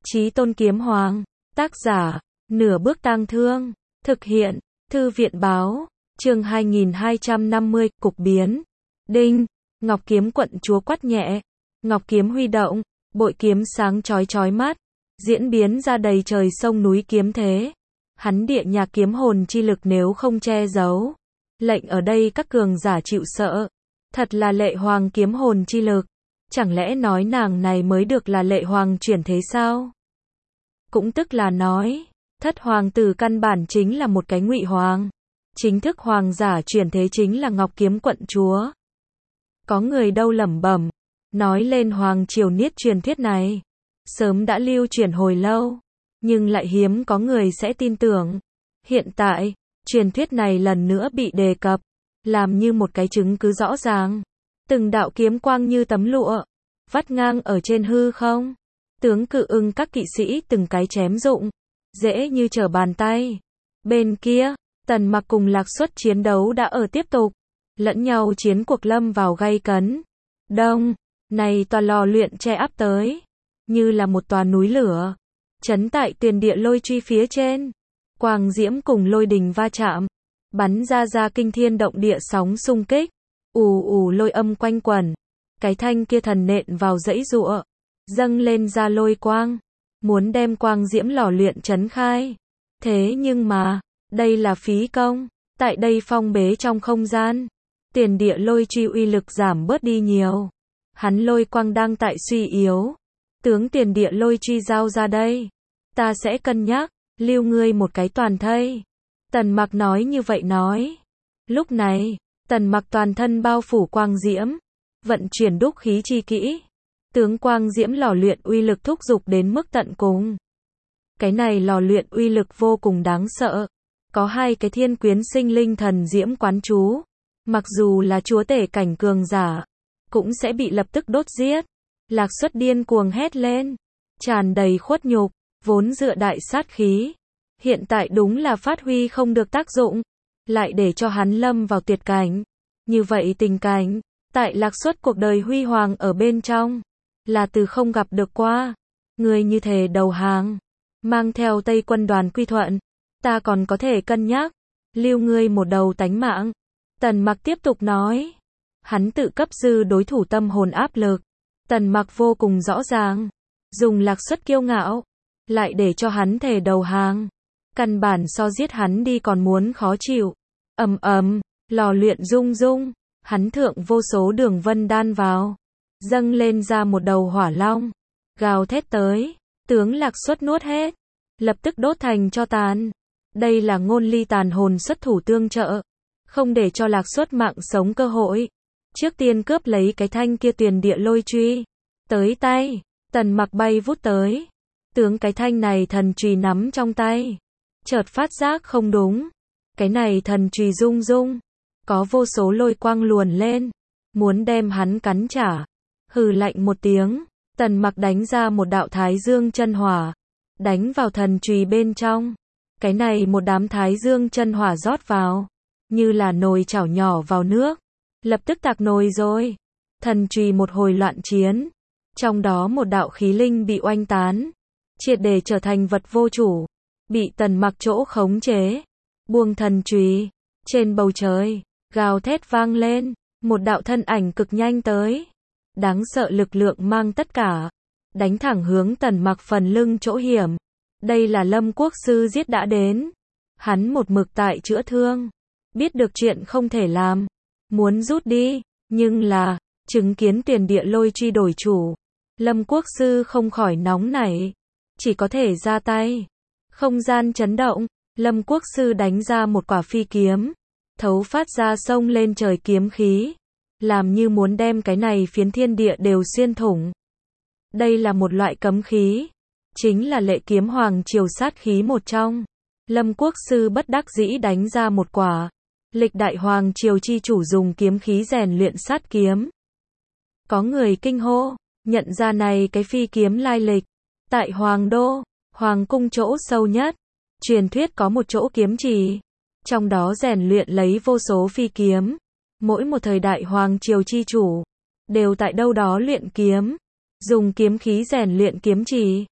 Chí Tôn Kiếm Hoàng, tác giả, Nửa Bước Tang Thương, thực hiện, Thư viện báo, chương 2250, cục biến. Đinh, ngọc kiếm quận chúa quát nhẹ, ngọc kiếm huy động, bội kiếm sáng chói chói mắt, diễn biến ra đầy trời sông núi kiếm thế. Hắn địa nhà kiếm hồn chi lực nếu không che giấu, lệnh ở đây các cường giả chịu sợ. Thật là lệ hoàng kiếm hồn chi lực. Chẳng lẽ nói nàng này mới được là lệ hoàng chuyển thế sao? Cũng tức là nói, thất hoàng tử căn bản chính là một cái ngụy hoàng. Chính thức hoàng giả chuyển thế chính là ngọc kiếm quận chúa. Có người đâu lẩm bẩm, nói lên hoàng triều niết truyền thuyết này. Sớm đã lưu truyền hồi lâu, nhưng lại hiếm có người sẽ tin tưởng. Hiện tại, truyền thuyết này lần nữa bị đề cập, làm như một cái chứng cứ rõ ràng. Từng đạo kiếm quang như tấm lụa, vắt ngang ở trên hư không. Tướng Cự Ưng các kỵ sĩ từng cái chém dụng, dễ như trở bàn tay. Bên kia, Tần Mặc cùng Lạc Xuất chiến đấu đã ở tiếp tục, lẫn nhau chiến cuộc lâm vào gay cấn. Đông, này tòa lò luyện che áp tới, như là một tòa núi lửa, chấn tại tiền địa lôi truy phía trên. Quang diễm cùng lôi đình va chạm, bắn ra kinh thiên động địa sóng xung kích. Ù ù lôi âm quanh quẩn, cái thanh kia thần nện vào dãy giụa, dâng lên ra lôi quang, muốn đem quang diễm lò luyện chấn khai. Thế nhưng mà, đây là phí công, tại đây phong bế trong không gian, tiền địa lôi truy uy lực giảm bớt đi nhiều. Hắn lôi quang đang tại suy yếu, tướng tiền địa lôi truy giao ra đây, ta sẽ cân nhắc, lưu ngươi một cái toàn thây. Tần Mặc nói như vậy nói. Lúc này, Tần Mặc toàn thân bao phủ quang diễm, vận chuyển đúc khí chi kỹ. Tướng quang diễm lò luyện uy lực thúc giục đến mức tận cùng. Cái này lò luyện uy lực vô cùng đáng sợ. Có hai cái thiên quyến sinh linh thần diễm quán chú. Mặc dù là chúa tể cảnh cường giả, cũng sẽ bị lập tức đốt giết. Lạc Xuất điên cuồng hét lên, tràn đầy khuất nhục, vốn dựa đại sát khí. Hiện tại đúng là phát huy không được tác dụng, lại để cho hắn lâm vào tuyệt cảnh. Như vậy tình cảnh, tại Lạc Xuất cuộc đời huy hoàng ở bên trong, là từ không gặp được qua. Người như thể đầu hàng, mang theo Tây quân đoàn quy thuận, ta còn có thể cân nhắc, lưu ngươi một đầu tánh mạng. Tần Mặc tiếp tục nói, hắn tự cấp dư đối thủ tâm hồn áp lực. Tần Mặc vô cùng rõ ràng, dùng Lạc Xuất kiêu ngạo, lại để cho hắn thể đầu hàng. Căn bản so giết hắn đi còn muốn khó chịu. Ầm ầm, lò luyện rung rung, hắn thượng vô số đường vân đan vào, dâng lên ra một đầu hỏa long, gào thét tới, tướng Lạc Xuất nuốt hết, lập tức đốt thành tro tàn. Đây là Ngôn Ly tàn hồn xuất thủ tương trợ, không để cho Lạc Xuất mạng sống cơ hội. Trước tiên cướp lấy cái thanh kia tuyền địa lôi truy, tới tay. Tần Mặc bay vút tới, tướng cái thanh này thần chùy nắm trong tay, chợt phát giác không đúng. Cái này thần chùy rung rung, có vô số lôi quang luồn lên, muốn đem hắn cắn trả. Hừ lạnh một tiếng, Tần Mặc đánh ra một đạo thái dương chân hỏa, đánh vào thần chùy bên trong. Cái này một đám thái dương chân hỏa rót vào, như là nồi chảo nhỏ vào nước, lập tức tạc nồi rồi. Thần chùy một hồi loạn chiến, trong đó một đạo khí linh bị oanh tán, triệt để trở thành vật vô chủ, bị Tần Mặc chỗ khống chế. Buông thần chùy, trên bầu trời, gào thét vang lên, một đạo thân ảnh cực nhanh tới. Đáng sợ lực lượng mang tất cả, đánh thẳng hướng Tần Mặc phần lưng chỗ hiểm. Đây là Lâm Quốc sư giết đã đến. Hắn một mực tại chữa thương, biết được chuyện không thể làm, muốn rút đi, nhưng là, chứng kiến tiền địa lôi truy đổi chủ, Lâm Quốc sư không khỏi nóng nảy, chỉ có thể ra tay. Không gian chấn động, Lâm Quốc sư đánh ra một quả phi kiếm, thấu phát ra sông lên trời kiếm khí, làm như muốn đem cái này phiến thiên địa đều xuyên thủng. Đây là một loại cấm khí, chính là lệ kiếm hoàng triều sát khí một trong. Lâm Quốc sư bất đắc dĩ đánh ra một quả. Lịch đại hoàng triều chi chủ dùng kiếm khí rèn luyện sát kiếm. Có người kinh hô, nhận ra này cái phi kiếm lai lịch. Tại Hoàng Đô, Hoàng cung chỗ sâu nhất, truyền thuyết có một chỗ kiếm trì, trong đó rèn luyện lấy vô số phi kiếm. Mỗi một thời đại hoàng triều chi chủ, đều tại đâu đó luyện kiếm, dùng kiếm khí rèn luyện kiếm trì.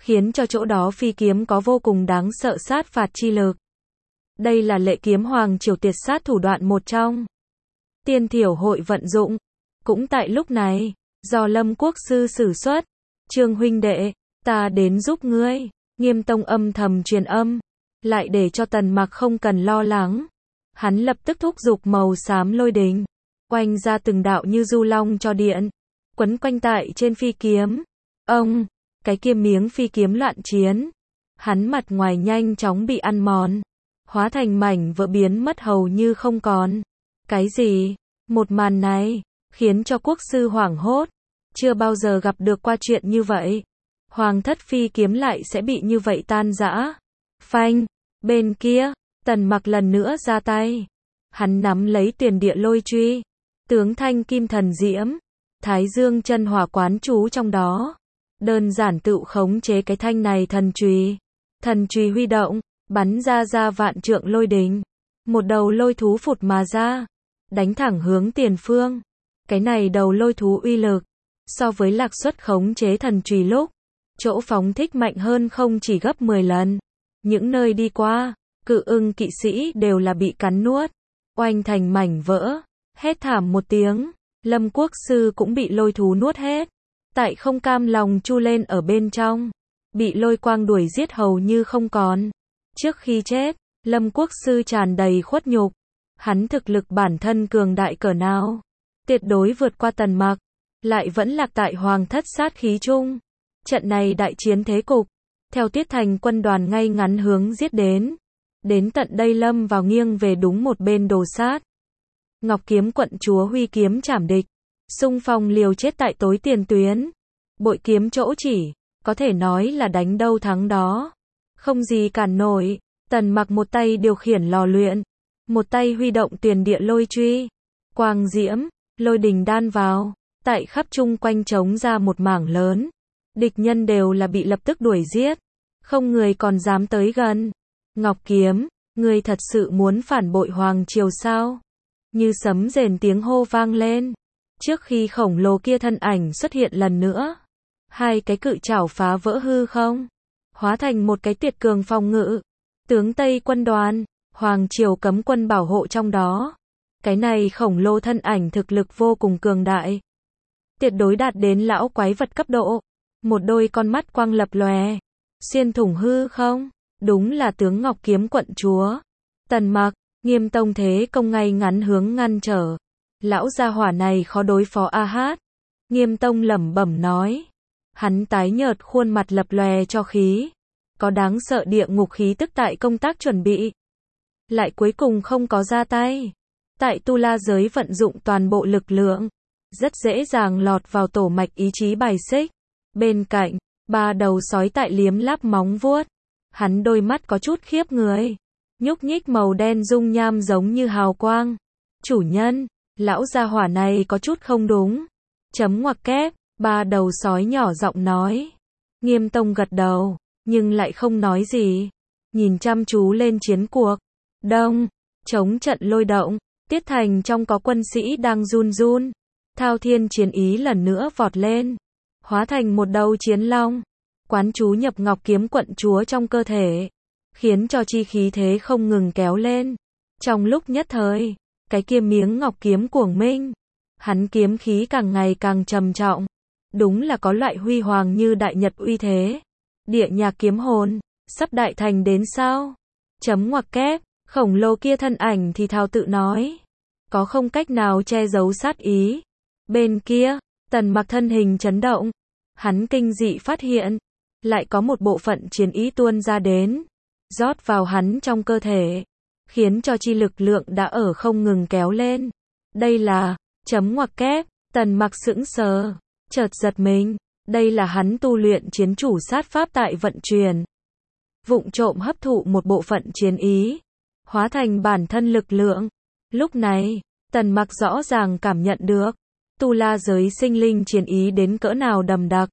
khiến cho chỗ đó phi kiếm có vô cùng đáng sợ sát phạt chi lực. Đây là Lệ Kiếm Hoàng Triều tuyệt sát thủ đoạn một trong. Tiên Thiểu hội vận dụng. Cũng tại lúc này, do Lâm Quốc sư sử xuất, Trương huynh đệ, ta đến giúp ngươi. Nghiêm Tông âm thầm truyền âm, lại để cho Tần Mặc không cần lo lắng. Hắn lập tức thúc giục màu xám lôi đình, oanh ra từng đạo như du long cho điện, quấn quanh tại trên phi kiếm. Ông, cái kia miếng phi kiếm loạn chiến, hắn mặt ngoài nhanh chóng bị ăn mòn, hóa thành mảnh vỡ biến mất hầu như không còn. Cái gì? Một màn này khiến cho quốc sư hoảng hốt, chưa bao giờ gặp được qua chuyện như vậy. Hoàng thất phi kiếm lại sẽ bị như vậy tan rã. Phanh, bên kia, Tần Mặc lần nữa ra tay. Hắn nắm lấy Tiền Địa Lôi Truy, tướng thanh kim thần diễm, Thái Dương chân hỏa quán chú trong đó. Đơn giản tự khống chế cái thanh này thần chùy. Thần chùy huy động, bắn ra vạn trượng lôi đình. Một đầu lôi thú phụt mà ra, đánh thẳng hướng tiền phương. Cái này đầu lôi thú uy lực, so với Lạc Xuất khống chế thần chùy lúc, chỗ phóng thích mạnh hơn không chỉ gấp 10 lần. Những nơi đi qua, Cự Ưng kỵ sĩ đều là bị cắn nuốt, oanh thành mảnh vỡ. Hét thảm một tiếng, Lâm Quốc sư cũng bị lôi thú nuốt hết. Tại không cam lòng chu lên ở bên trong, bị lôi quang đuổi giết hầu như không còn. Trước khi chết, Lâm Quốc sư tràn đầy khuất nhục. Hắn thực lực bản thân cường đại cỡ nào, tuyệt đối vượt qua Tần Mặc, lại vẫn lạc tại hoàng thất sát khí chung. Trận này đại chiến thế cục, theo Tiết Thành quân đoàn ngay ngắn hướng giết đến. Đến tận đây lâm vào nghiêng về đúng một bên đồ sát. Ngọc Kiếm quận chúa huy kiếm chảm địch, xung phong liều chết tại tối tiền tuyến. Bội kiếm chỗ chỉ, có thể nói là đánh đâu thắng đó. Không gì cản nổi. Tần Mặc một tay điều khiển lò luyện, một tay huy động Tiền Địa Lôi Truy. Quang diễm, lôi đình đan vào, tại khắp chung quanh trống ra một mảng lớn. Địch nhân đều là bị lập tức đuổi giết, không người còn dám tới gần. Ngọc Kiếm, ngươi thật sự muốn phản bội hoàng triều sao? Như sấm rền tiếng hô vang lên. Trước khi khổng lồ kia thân ảnh xuất hiện lần nữa, hai cái cự chảo phá vỡ hư không, hóa thành một cái tuyệt cường phòng ngự. Tướng Tây quân đoàn, hoàng triều cấm quân bảo hộ trong đó. Cái này khổng lồ thân ảnh thực lực vô cùng cường đại, tuyệt đối đạt đến lão quái vật cấp độ. Một đôi con mắt quang lập lòe, xuyên thủng hư không. Đúng là tướng Ngọc Kiếm quận chúa. Tần Mặc, Nghiêm Tông thế công ngay ngắn hướng ngăn trở. Lão gia hỏa này khó đối phó a hát. Nghiêm Tông lẩm bẩm nói. Hắn tái nhợt khuôn mặt lập lòe cho khí. Có đáng sợ địa ngục khí tức tại công tác chuẩn bị. Lại cuối cùng không có ra tay. Tại Tu La giới vận dụng toàn bộ lực lượng, rất dễ dàng lọt vào tổ mạch ý chí bài xích. Bên cạnh, ba đầu sói tại liếm láp móng vuốt. Hắn đôi mắt có chút khiếp người, nhúc nhích màu đen dung nham giống như hào quang. Chủ nhân, lão gia hỏa này có chút không đúng. Chấm ngoặc kép, ba đầu sói nhỏ giọng nói. Nghiêm Tông gật đầu, nhưng lại không nói gì. Nhìn chăm chú lên chiến cuộc. Đông, chống trận lôi động, Tiết Thành trong có quân sĩ đang run run. Thao thiên chiến ý lần nữa vọt lên, hóa thành một đầu chiến long. Quán chú nhập Ngọc Kiếm quận chúa trong cơ thể, khiến cho chi khí thế không ngừng kéo lên. Trong lúc nhất thời, cái kia miếng ngọc kiếm cuồng minh, hắn kiếm khí càng ngày càng trầm trọng. Đúng là có loại huy hoàng như đại nhật uy thế. Địa nhạc kiếm hồn, sắp đại thành đến sao? Chấm ngoặc kép, khổng lồ kia thân ảnh thì thào tự nói. Có không cách nào che giấu sát ý. Bên kia, Tần Mặc thân hình chấn động. Hắn kinh dị phát hiện, lại có một bộ phận chiến ý tuôn ra đến, rót vào hắn trong cơ thể, khiến cho chi lực lượng đã ở không ngừng kéo lên. Đây là, chấm ngoặc kép, Tần Mặc sững sờ, chợt giật mình, đây là hắn tu luyện chiến chủ sát pháp tại vận chuyển. Vụng trộm hấp thụ một bộ phận chiến ý, hóa thành bản thân lực lượng. Lúc này, Tần Mặc rõ ràng cảm nhận được, Tu La giới sinh linh chiến ý đến cỡ nào đậm đặc,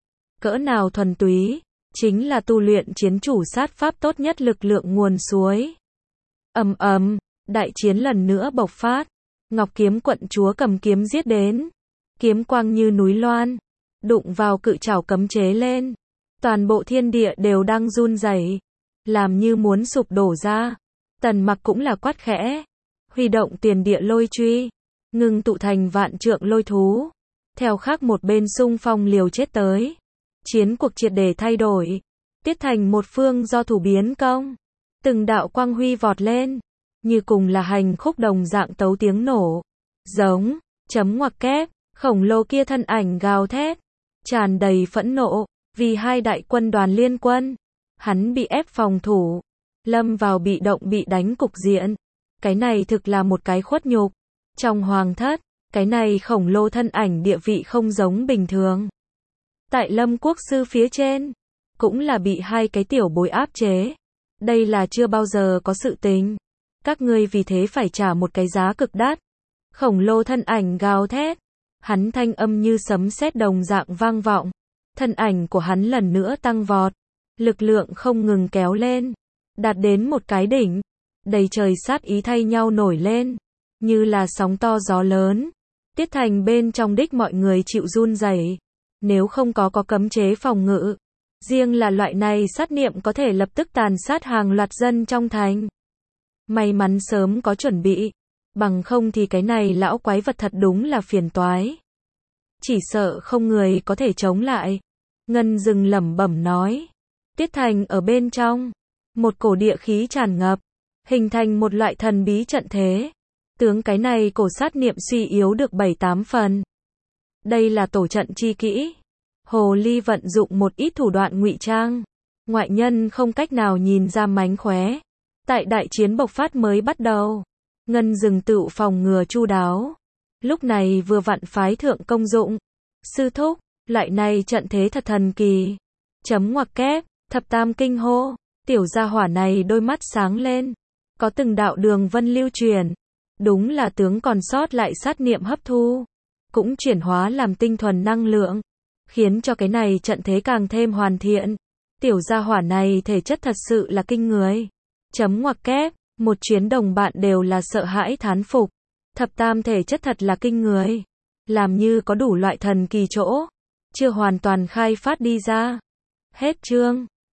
cỡ nào thuần túy, chính là tu luyện chiến chủ sát pháp tốt nhất lực lượng nguồn suối. Ầm ầm, đại chiến lần nữa bộc phát. Ngọc Kiếm quận chúa cầm kiếm giết đến, kiếm quang như núi loan, đụng vào cự trảo cấm chế lên. Toàn bộ thiên địa đều đang run rẩy, làm như muốn sụp đổ ra. Tần Mặc cũng là quát khẽ, huy động tiền địa lôi truy, ngưng tụ thành vạn trượng lôi thú, theo khác một bên xung phong liều chết tới. Chiến cuộc triệt để thay đổi, Tiết Thành một phương do thủ biến công, từng đạo quang huy vọt lên, như cùng là hành khúc đồng dạng tấu tiếng nổ. Giống, chấm ngoặc kép, khổng lồ kia thân ảnh gào thét, tràn đầy phẫn nộ, vì hai đại quân đoàn liên quân, hắn bị ép phòng thủ, lâm vào bị động bị đánh cục diện. Cái này thực là một cái khuất nhục. Trong hoàng thất, cái này khổng lồ thân ảnh địa vị không giống bình thường. Tại Lâm Quốc sư phía trên, cũng là bị hai cái tiểu bối áp chế. Đây là chưa bao giờ có sự tình. Các ngươi vì thế phải trả một cái giá cực đắt. Khổng lồ thân ảnh gào thét, hắn thanh âm như sấm sét đồng dạng vang vọng. Thân ảnh của hắn lần nữa tăng vọt, lực lượng không ngừng kéo lên, đạt đến một cái đỉnh, đầy trời sát ý thay nhau nổi lên, như là sóng to gió lớn. Tiết Thành bên trong đích mọi người chịu run rẩy, nếu không có cấm chế phòng ngự, riêng là loại này sát niệm có thể lập tức tàn sát hàng loạt dân trong thành. May mắn sớm có chuẩn bị, bằng không thì cái này lão quái vật thật đúng là phiền toái. Chỉ sợ không người có thể chống lại. Ngân Dừng lẩm bẩm nói. Tiết Thành ở bên trong, một cổ địa khí tràn ngập, hình thành một loại thần bí trận thế. Tướng cái này cổ sát niệm suy yếu được 7-8 phần. Đây là tổ trận chi kỹ. Hồ Ly vận dụng một ít thủ đoạn ngụy trang, ngoại nhân không cách nào nhìn ra mánh khóe. Tại đại chiến bộc phát mới bắt đầu, Ngân Dừng tự phòng ngừa chu đáo. Lúc này vừa vặn phái thượng công dụng. Sư thúc, loại này trận thế thật thần kỳ. Chấm ngoặc kép, thập tam kinh hô. Tiểu gia hỏa này đôi mắt sáng lên, có từng đạo đường vân lưu truyền. Đúng là tướng còn sót lại sát niệm hấp thu, cũng chuyển hóa làm tinh thuần năng lượng, khiến cho cái này trận thế càng thêm hoàn thiện. Tiểu gia hỏa này thể chất thật sự là kinh người. Chấm ngoặc kép, một chuyến đồng bạn đều là sợ hãi thán phục. Thập tam thể chất thật là kinh người, làm như có đủ loại thần kỳ chỗ, chưa hoàn toàn khai phát đi ra. Hết chương.